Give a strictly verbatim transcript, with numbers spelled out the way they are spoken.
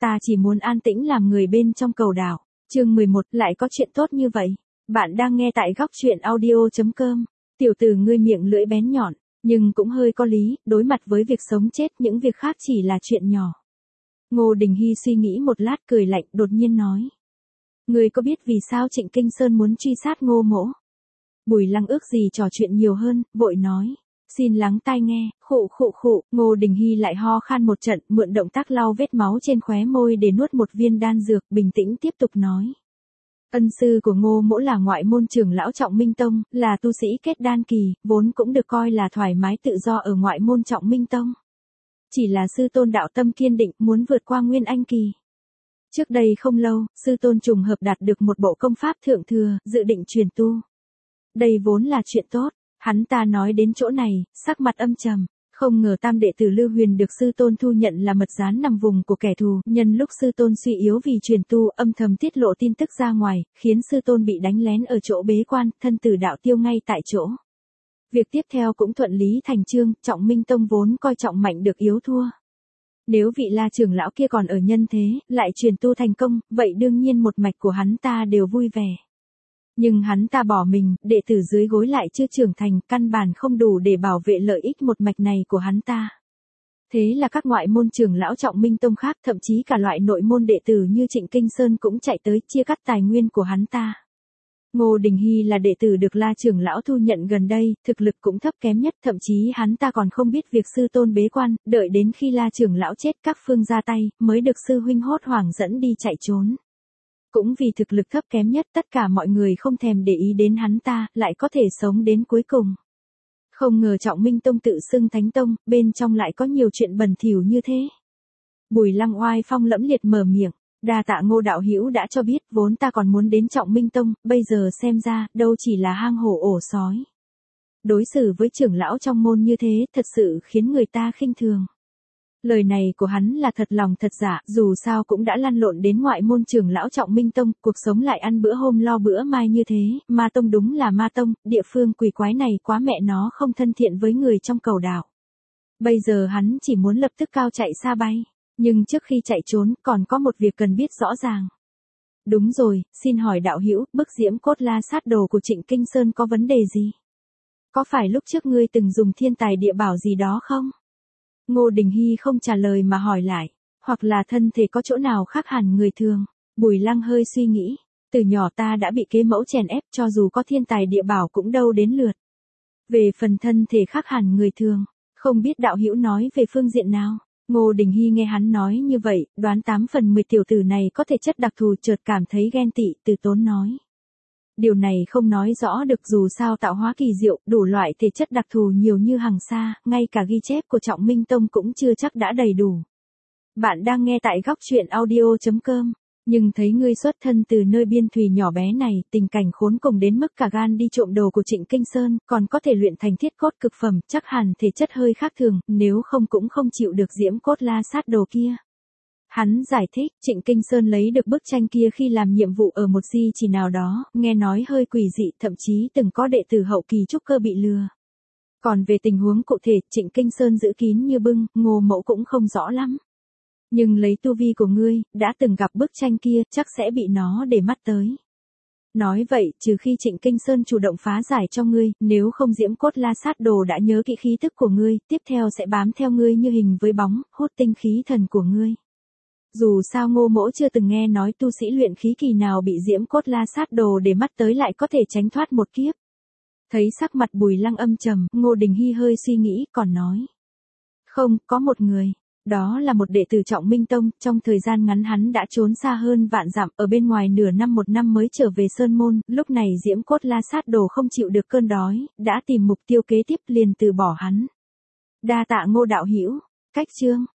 Ta chỉ muốn an tĩnh làm người bên trong cầu đảo. Chương mười một, lại có chuyện tốt như vậy. Bạn đang nghe tại góc truyện audio chấm com. Tiểu tử ngươi miệng lưỡi bén nhọn, nhưng cũng hơi có lý, đối mặt với việc sống chết những việc khác chỉ là chuyện nhỏ. Ngô Đình Hy suy nghĩ một lát cười lạnh đột nhiên nói. Ngươi có biết vì sao Trịnh Kinh Sơn muốn truy sát Ngô Mỗ? Bùi Lăng ước gì trò chuyện nhiều hơn, vội nói. Xin lắng tai nghe, khụ khụ khụ, Ngô Đình Hy lại ho khan một trận, mượn động tác lau vết máu trên khóe môi để nuốt một viên đan dược, bình tĩnh tiếp tục nói. Ân sư của Ngô Mỗ là ngoại môn trưởng lão Trọng Minh Tông, là tu sĩ kết đan kỳ, vốn cũng được coi là thoải mái tự do ở ngoại môn Trọng Minh Tông. Chỉ là sư tôn đạo tâm kiên định muốn vượt qua Nguyên Anh kỳ. Trước đây không lâu, sư tôn trùng hợp đạt được một bộ công pháp thượng thừa, dự định truyền tu. Đây vốn là chuyện tốt. Hắn ta nói đến chỗ này, sắc mặt âm trầm, không ngờ tam đệ tử Lưu Huyền được sư tôn thu nhận là mật gián nằm vùng của kẻ thù, nhân lúc sư tôn suy yếu vì truyền tu âm thầm tiết lộ tin tức ra ngoài, khiến sư tôn bị đánh lén ở chỗ bế quan, thân tử đạo tiêu ngay tại chỗ. Việc tiếp theo cũng thuận lý thành chương, Trọng Minh Tông vốn coi trọng mạnh được yếu thua. Nếu vị La trưởng lão kia còn ở nhân thế, lại truyền tu thành công, vậy đương nhiên một mạch của hắn ta đều vui vẻ. Nhưng hắn ta bỏ mình, đệ tử dưới gối lại chưa trưởng thành, căn bản không đủ để bảo vệ lợi ích một mạch này của hắn ta. Thế là các ngoại môn trưởng lão Trọng Minh Tông khác, thậm chí cả loại nội môn đệ tử như Trịnh Kinh Sơn cũng chạy tới chia cắt tài nguyên của hắn ta. Ngô Đình Hy là đệ tử được La trưởng lão thu nhận gần đây, thực lực cũng thấp kém nhất, thậm chí hắn ta còn không biết việc sư tôn bế quan, đợi đến khi La trưởng lão chết các phương ra tay, mới được sư huynh hốt hoảng dẫn đi chạy trốn. Cũng vì thực lực thấp kém nhất tất cả mọi người không thèm để ý đến hắn ta, lại có thể sống đến cuối cùng. Không ngờ Trọng Minh Tông tự xưng Thánh Tông, bên trong lại có nhiều chuyện bẩn thỉu như thế. Bùi Lăng oai phong lẫm liệt mở miệng, đa tạ Ngô đạo hữu đã cho biết, vốn ta còn muốn đến Trọng Minh Tông, bây giờ xem ra, đâu chỉ là hang hổ ổ sói. Đối xử với trưởng lão trong môn như thế, thật sự khiến người ta khinh thường. Lời này của hắn là thật lòng thật giả, dù sao cũng đã lăn lộn đến ngoại môn trưởng lão Trọng Minh Tông, cuộc sống lại ăn bữa hôm lo bữa mai như thế, ma tông đúng là ma tông, địa phương quỷ quái này quá mẹ nó không thân thiện với người trong cầu đảo. Bây giờ hắn chỉ muốn lập tức cao chạy xa bay, nhưng trước khi chạy trốn còn có một việc cần biết rõ ràng. Đúng rồi, xin hỏi đạo hữu, bức diễm cốt la sát đồ của Trịnh Kinh Sơn có vấn đề gì? Có phải lúc trước ngươi từng dùng thiên tài địa bảo gì đó không? Ngô Đình Hy không trả lời mà hỏi lại, hoặc là thân thể có chỗ nào khác hẳn người thường. Bùi Lăng hơi suy nghĩ, từ nhỏ ta đã bị kế mẫu chèn ép, cho dù có thiên tài địa bảo cũng đâu đến lượt. Về phần thân thể khác hẳn người thường, không biết đạo hữu nói về phương diện nào. Ngô Đình Hy nghe hắn nói như vậy, đoán tám phần mười tiểu tử này có thể chất đặc thù, chợt cảm thấy ghen tị, từ tốn nói. Điều này không nói rõ được, dù sao tạo hóa kỳ diệu, đủ loại thể chất đặc thù nhiều như hàng xa, ngay cả ghi chép của Trọng Minh Tông cũng chưa chắc đã đầy đủ. Bạn đang nghe tại góc truyện audio chấm com, nhưng thấy ngươi xuất thân từ nơi biên thùy nhỏ bé này, tình cảnh khốn cùng đến mức cả gan đi trộm đồ của Trịnh Kinh Sơn, còn có thể luyện thành thiết cốt cực phẩm, chắc hẳn thể chất hơi khác thường, nếu không cũng không chịu được diễm cốt la sát đồ kia. Hắn giải thích, Trịnh Kinh Sơn lấy được bức tranh kia khi làm nhiệm vụ ở một di chỉ nào đó, nghe nói hơi quỷ dị, thậm chí từng có đệ tử hậu kỳ trúc cơ bị lừa. Còn về tình huống cụ thể, Trịnh Kinh Sơn giữ kín như bưng, Ngô Mẫu cũng không rõ lắm. Nhưng lấy tu vi của ngươi, đã từng gặp bức tranh kia, chắc sẽ bị nó để mắt tới. Nói vậy, trừ khi Trịnh Kinh Sơn chủ động phá giải cho ngươi, nếu không diễm cốt la sát đồ đã nhớ kỹ khí tức của ngươi, tiếp theo sẽ bám theo ngươi như hình với bóng, hút tinh khí thần của ngươi. Dù sao Ngô Mỗ chưa từng nghe nói tu sĩ luyện khí kỳ nào bị diễm cốt la sát đồ để mắt tới lại có thể tránh thoát một kiếp. Thấy sắc mặt Bùi Lăng âm trầm, Ngô Đình Hy hơi suy nghĩ, còn nói. Không, có một người. Đó là một đệ tử Trọng Minh Tông, trong thời gian ngắn hắn đã trốn xa hơn vạn dặm, ở bên ngoài nửa năm một năm mới trở về Sơn Môn, lúc này diễm cốt la sát đồ không chịu được cơn đói, đã tìm mục tiêu kế tiếp liền từ bỏ hắn. Đa tạ Ngô đạo hữu. Cách chương